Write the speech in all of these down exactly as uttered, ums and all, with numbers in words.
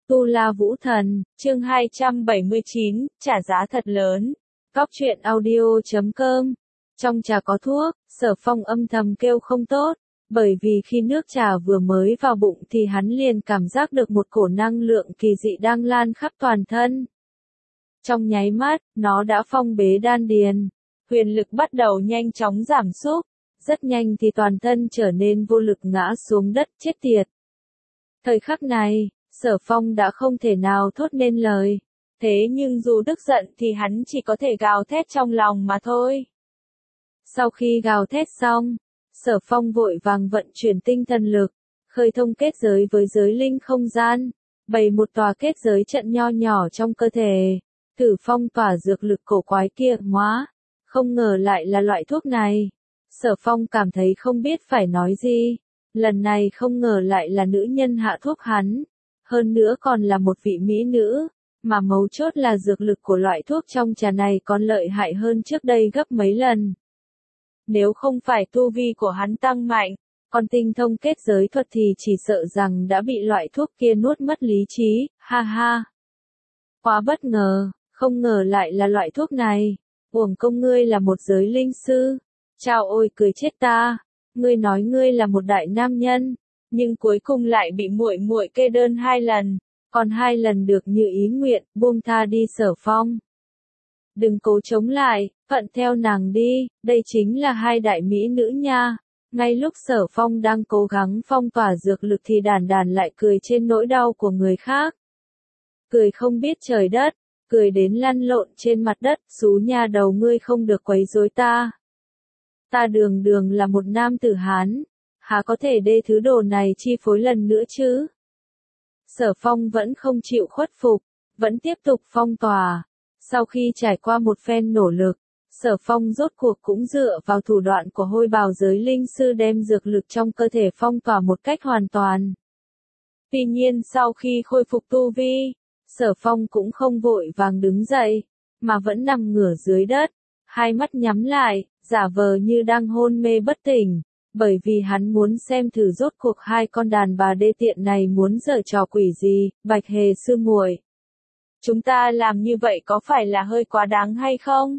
Tu La Vũ Thần, chương hai trăm bảy mươi chín, trả giá thật lớn. Cóc truyện audio chấm com. Trong trà có thuốc, Sở Phong âm thầm kêu không tốt, bởi vì khi nước trà vừa mới vào bụng thì hắn liền cảm giác được một cổ năng lượng kỳ dị đang lan khắp toàn thân. Trong nháy mắt, nó đã phong bế đan điền, huyền lực bắt đầu nhanh chóng giảm sút, rất nhanh thì toàn thân trở nên vô lực ngã xuống đất chết tiệt. Thời khắc này, Sở Phong đã không thể nào thốt nên lời, thế nhưng dù tức giận thì hắn chỉ có thể gào thét trong lòng mà thôi. Sau khi gào thét xong, Sở Phong vội vàng vận chuyển tinh thần lực, khơi thông kết giới với giới linh không gian, bày một tòa kết giới trận nho nhỏ trong cơ thể, thử phong tỏa dược lực cổ quái kia. Ngoá, không ngờ lại là loại thuốc này. Sở Phong cảm thấy không biết phải nói gì, lần này không ngờ lại là nữ nhân hạ thuốc hắn, hơn nữa còn là một vị mỹ nữ, mà mấu chốt là dược lực của loại thuốc trong trà này còn lợi hại hơn trước đây gấp mấy lần. Nếu không phải tu vi của hắn tăng mạnh, còn tinh thông kết giới thuật thì chỉ sợ rằng đã bị loại thuốc kia nuốt mất lý trí, ha ha. Quá bất ngờ, không ngờ lại là loại thuốc này, uổng công ngươi là một giới linh sư, chao ôi cười chết ta, ngươi nói ngươi là một đại nam nhân, nhưng cuối cùng lại bị muội muội kê đơn hai lần, còn hai lần được như ý nguyện, buông tha đi Sở Phong. Đừng cố chống lại, thuận theo nàng đi, đây chính là hai đại mỹ nữ nha. Ngay lúc Sở Phong đang cố gắng phong tỏa dược lực thì đàn đàn lại cười trên nỗi đau của người khác. Cười không biết trời đất, cười đến lăn lộn trên mặt đất, xú nha đầu ngươi không được quấy rối ta. Ta đường đường là một nam tử Hán, há có thể để thứ đồ này chi phối lần nữa chứ? Sở Phong vẫn không chịu khuất phục, vẫn tiếp tục phong tỏa. Sau khi trải qua một phen nỗ lực, Sở Phong rốt cuộc cũng dựa vào thủ đoạn của hôi bào giới linh sư đem dược lực trong cơ thể phong tỏa một cách hoàn toàn. Tuy nhiên sau khi khôi phục tu vi, Sở Phong cũng không vội vàng đứng dậy, mà vẫn nằm ngửa dưới đất, hai mắt nhắm lại, giả vờ như đang hôn mê bất tỉnh, bởi vì hắn muốn xem thử rốt cuộc hai con đàn bà đê tiện này muốn giở trò quỷ gì. Bạch Hề sư muội, chúng ta làm như vậy có phải là hơi quá đáng hay không?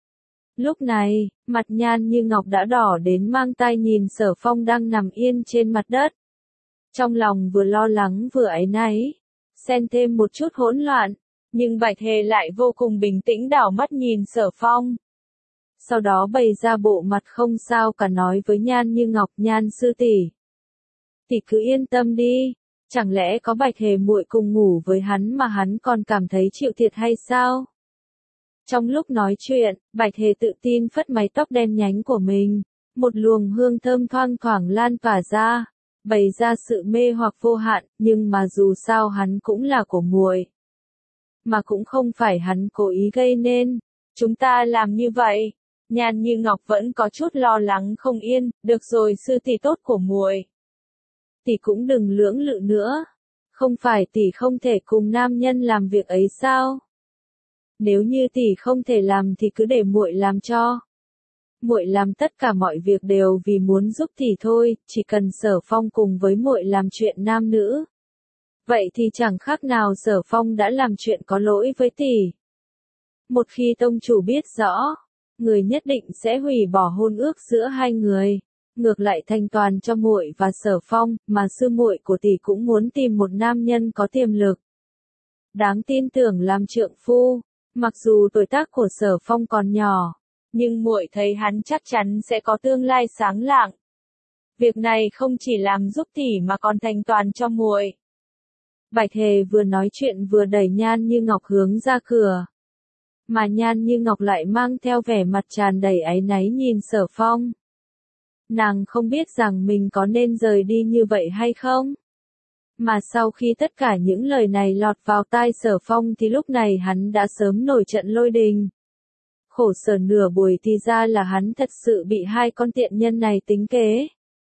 Lúc này, mặt Nhan Như Ngọc đã đỏ đến mang tai nhìn Sở Phong đang nằm yên trên mặt đất. Trong lòng vừa lo lắng vừa áy náy, xen thêm một chút hỗn loạn, nhưng Bạch Hề lại vô cùng bình tĩnh đảo mắt nhìn Sở Phong. Sau đó bày ra bộ mặt không sao cả nói với Nhan Như Ngọc, Nhan sư tỷ, tỷ cứ yên tâm đi, chẳng lẽ có Bạch Hề muội cùng ngủ với hắn mà hắn còn cảm thấy chịu thiệt hay sao? Trong lúc nói chuyện, Bạch Hề tự tin phất mái tóc đen nhánh của mình, một luồng hương thơm thoang thoảng lan tỏa ra, bày ra sự mê hoặc vô hạn, nhưng mà dù sao hắn cũng là của muội, mà cũng không phải hắn cố ý gây nên. Chúng ta làm như vậy. Nhan Như Ngọc vẫn có chút lo lắng không yên, được rồi sư tỷ tốt của muội, tỷ cũng đừng lưỡng lự nữa, không phải tỷ không thể cùng nam nhân làm việc ấy sao? Nếu như tỷ không thể làm thì cứ để muội làm cho. Muội làm tất cả mọi việc đều vì muốn giúp tỷ thôi, chỉ cần Sở Phong cùng với muội làm chuyện nam nữ, vậy thì chẳng khác nào Sở Phong đã làm chuyện có lỗi với tỷ. Một khi tông chủ biết rõ, người nhất định sẽ hủy bỏ hôn ước giữa hai người, ngược lại thanh toàn cho muội và Sở Phong, mà sư muội của tỷ cũng muốn tìm một nam nhân có tiềm lực, đáng tin tưởng làm trượng phu. Mặc dù tuổi tác của Sở Phong còn nhỏ, nhưng muội thấy hắn chắc chắn sẽ có tương lai sáng lạng. Việc này không chỉ làm giúp tỷ mà còn thành toàn cho muội. Bạch Hề vừa nói chuyện vừa đẩy Nhan Như Ngọc hướng ra cửa, mà Nhan Như Ngọc lại mang theo vẻ mặt tràn đầy áy náy nhìn Sở Phong. Nàng không biết rằng mình có nên rời đi như vậy hay không? Mà sau khi tất cả những lời này lọt vào tai Sở Phong thì lúc này hắn đã sớm nổi trận lôi đình. Khổ sở nửa buổi thì ra là hắn thật sự bị hai con tiện nhân này tính kế.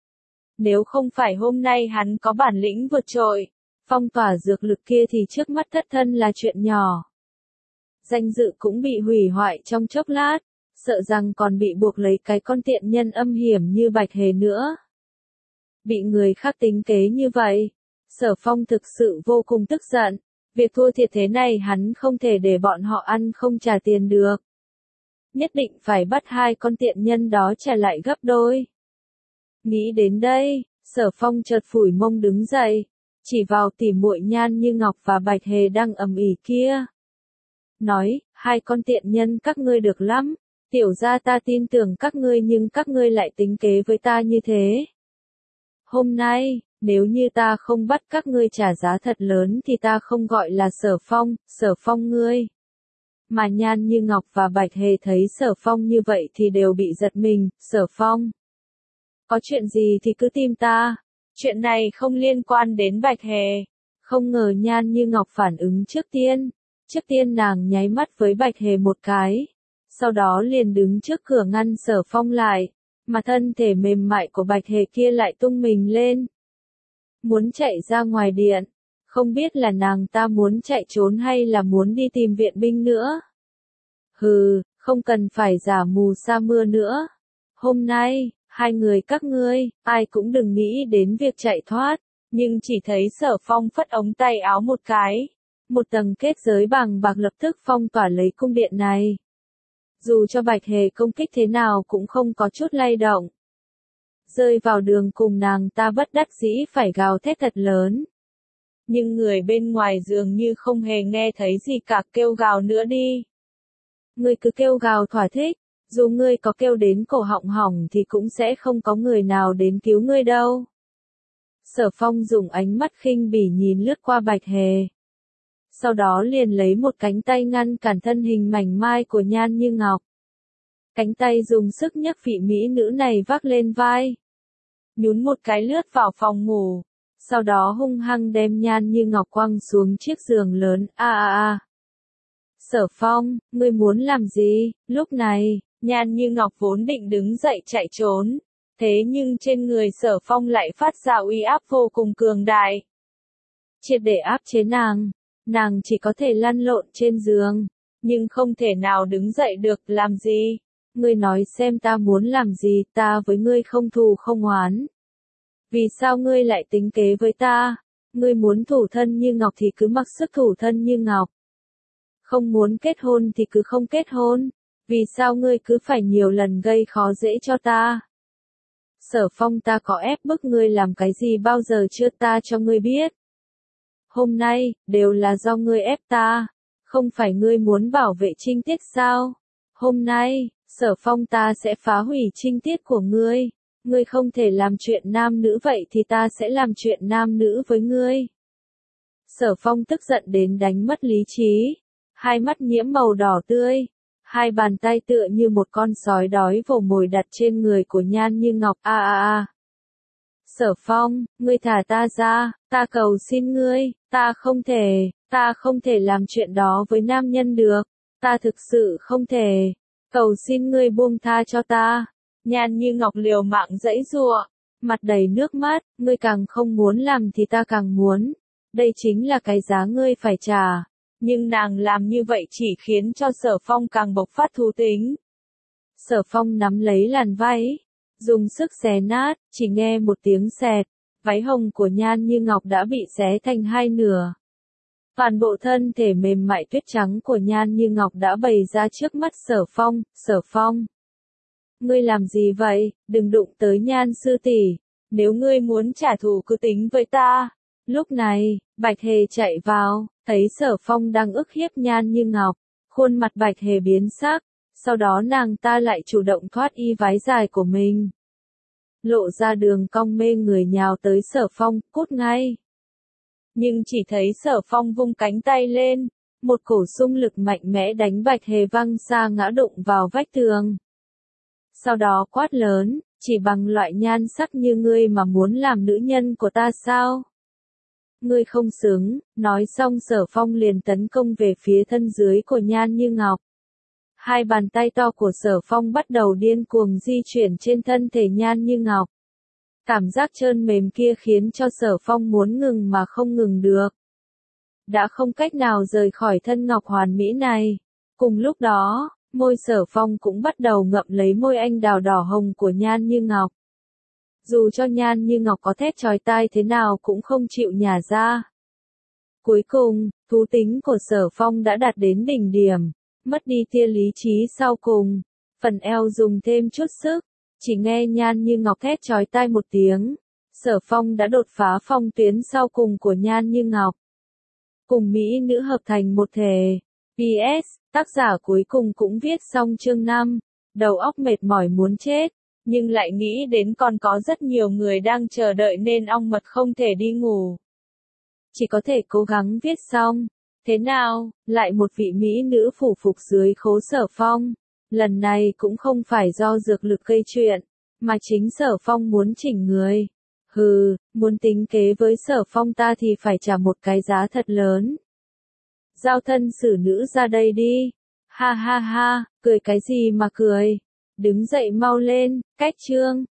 Nếu không phải hôm nay hắn có bản lĩnh vượt trội, phong tỏa dược lực kia thì trước mắt thất thân là chuyện nhỏ. Danh dự cũng bị hủy hoại trong chốc lát, sợ rằng còn bị buộc lấy cái con tiện nhân âm hiểm như Bạch Hề nữa. Bị người khác tính kế như vậy, Sở Phong thực sự vô cùng tức giận, Việc thua thiệt thế này hắn không thể để bọn họ ăn không trả tiền được. Nhất định phải bắt hai con tiện nhân đó trả lại gấp đôi. Nghĩ đến đây, Sở Phong chợt phủi mông đứng dậy, chỉ vào tỉ muội Nhan Như Ngọc và Bạch Hề đang ầm ĩ kia. Nói, hai con tiện nhân các ngươi được lắm, tiểu gia ta tin tưởng các ngươi nhưng các ngươi lại tính kế với ta như thế. Hôm nay, nếu như ta không bắt các ngươi trả giá thật lớn thì ta không gọi là Sở Phong, Sở Phong ngươi. Mà Nhan Như Ngọc và Bạch Hề thấy Sở Phong như vậy thì đều bị giật mình, Sở Phong. Có chuyện gì thì cứ tìm ta, chuyện này không liên quan đến Bạch Hề. Không ngờ Nhan Như Ngọc phản ứng trước tiên, trước tiên nàng nháy mắt với Bạch Hề một cái, sau đó liền đứng trước cửa ngăn Sở Phong lại, mà thân thể mềm mại của Bạch Hề kia lại tung mình lên. Muốn chạy ra ngoài điện, không biết là nàng ta muốn chạy trốn hay là muốn đi tìm viện binh nữa. Hừ, không cần phải giả mù sa mưa nữa. Hôm nay, hai người các ngươi, ai cũng đừng nghĩ đến việc chạy thoát, nhưng chỉ thấy Sở Phong phất ống tay áo một cái. Một tầng kết giới bằng bạc lập tức phong tỏa lấy cung điện này. Dù cho Bạch Hề công kích thế nào cũng không có chút lay động. Rơi vào đường cùng nàng ta bất đắc dĩ phải gào thét thật lớn. Nhưng người bên ngoài dường như không hề nghe thấy gì cả, kêu gào nữa đi. Ngươi cứ kêu gào thỏa thích, dù ngươi có kêu đến cổ họng hỏng thì cũng sẽ không có người nào đến cứu ngươi đâu. Sở Phong dùng ánh mắt khinh bỉ nhìn lướt qua Bạch Hề. Sau đó liền lấy một cánh tay ngăn cản thân hình mảnh mai của Nhan Như Ngọc. Cánh tay dùng sức nhấc vị mỹ nữ này vác lên vai. Nhún một cái lướt vào phòng ngủ. Sau đó hung hăng đem Nhan Như Ngọc quăng xuống chiếc giường lớn. A a a. Sở Phong, ngươi muốn làm gì? Lúc này, Nhan Như Ngọc vốn định đứng dậy chạy trốn. Thế nhưng trên người Sở Phong lại phát ra uy áp vô cùng cường đại. Triệt để áp chế nàng. Nàng chỉ có thể lăn lộn trên giường, nhưng không thể nào đứng dậy được. Làm gì? Ngươi nói xem ta muốn làm gì, ta với ngươi không thù không oán. Vì sao ngươi lại tính kế với ta? Ngươi muốn thủ thân như ngọc thì cứ mặc sức thủ thân như ngọc. Không muốn kết hôn thì cứ không kết hôn. Vì sao ngươi cứ phải nhiều lần gây khó dễ cho ta? Sở Phong, ta có ép bức ngươi làm cái gì bao giờ chưa, ta cho ngươi biết. Hôm nay, đều là do ngươi ép ta. Không phải ngươi muốn bảo vệ trinh tiết sao? Hôm nay, Sở Phong, ta sẽ phá hủy trinh tiết của ngươi. Ngươi không thể làm chuyện nam nữ vậy thì ta sẽ làm chuyện nam nữ với ngươi. Sở Phong tức giận đến đánh mất lý trí. Hai mắt nhiễm màu đỏ tươi. Hai bàn tay tựa như một con sói đói vồ mồi đặt trên người của Nhan Như Ngọc. A a a. Sở Phong, ngươi thả ta ra, ta cầu xin ngươi, ta không thể, ta không thể làm chuyện đó với nam nhân được, ta thực sự không thể, cầu xin ngươi buông tha cho ta. Nhan Như Ngọc liều mạng giãy giụa, mặt đầy nước mắt, ngươi càng không muốn làm thì ta càng muốn, đây chính là cái giá ngươi phải trả. Nhưng nàng làm như vậy chỉ khiến cho Sở Phong càng bộc phát thú tính. Sở Phong nắm lấy làn váy, dùng sức xé nát, chỉ nghe một tiếng xẹt, váy hồng của Nhan Như Ngọc đã bị xé thành hai nửa. Toàn bộ thân thể mềm mại tuyết trắng của Nhan Như Ngọc đã bày ra trước mắt Sở Phong. Sở Phong, ngươi làm gì vậy? Đừng đụng tới Nhan sư tỷ, nếu ngươi muốn trả thù cứ tính với ta. Lúc này, Bạch Hề chạy vào, thấy Sở Phong đang ức hiếp Nhan Như Ngọc, khuôn mặt Bạch Hề biến sắc, sau đó nàng ta lại chủ động thoát y váy dài của mình. Lộ ra đường cong mê người nhào tới Sở Phong, cút ngay. Nhưng chỉ thấy Sở Phong vung cánh tay lên, một cổ xung lực mạnh mẽ đánh Bạch Hề văng xa ngã đụng vào vách tường. Sau đó quát lớn, chỉ bằng loại nhan sắc như ngươi mà muốn làm nữ nhân của ta sao? Ngươi không xứng, nói xong Sở Phong liền tấn công về phía thân dưới của Nhan Như Ngọc. Hai bàn tay to của Sở Phong bắt đầu điên cuồng di chuyển trên thân thể Nhan Như Ngọc. Cảm giác trơn mềm kia khiến cho Sở Phong muốn ngừng mà không ngừng được. Đã không cách nào rời khỏi thân ngọc hoàn mỹ này. Cùng lúc đó, môi Sở Phong cũng bắt đầu ngậm lấy môi anh đào đỏ hồng của Nhan Như Ngọc. Dù cho Nhan Như Ngọc có thét chói tai thế nào cũng không chịu nhả ra. Cuối cùng, thú tính của Sở Phong đã đạt đến đỉnh điểm, mất đi tia lý trí sau cùng. Phần eo dùng thêm chút sức, chỉ nghe Nhan Như Ngọc thét chói tai một tiếng. Sở Phong đã đột phá phong tuyến sau cùng của Nhan Như Ngọc. Cùng mỹ nữ hợp thành một thể. pê ét, tác giả cuối cùng cũng viết xong chương năm, đầu óc mệt mỏi muốn chết, nhưng lại nghĩ đến còn có rất nhiều người đang chờ đợi nên ong mật không thể đi ngủ. Chỉ có thể cố gắng viết xong. Thế nào, lại một vị mỹ nữ phủ phục dưới khố Sở Phong. Lần này cũng không phải do dược lực gây chuyện, mà chính Sở Phong muốn chỉnh người. Hừ, muốn tính kế với Sở Phong ta thì phải trả một cái giá thật lớn. Giao thân xử nữ ra đây đi. Ha ha ha, cười cái gì mà cười. Đứng dậy mau lên, cách chương.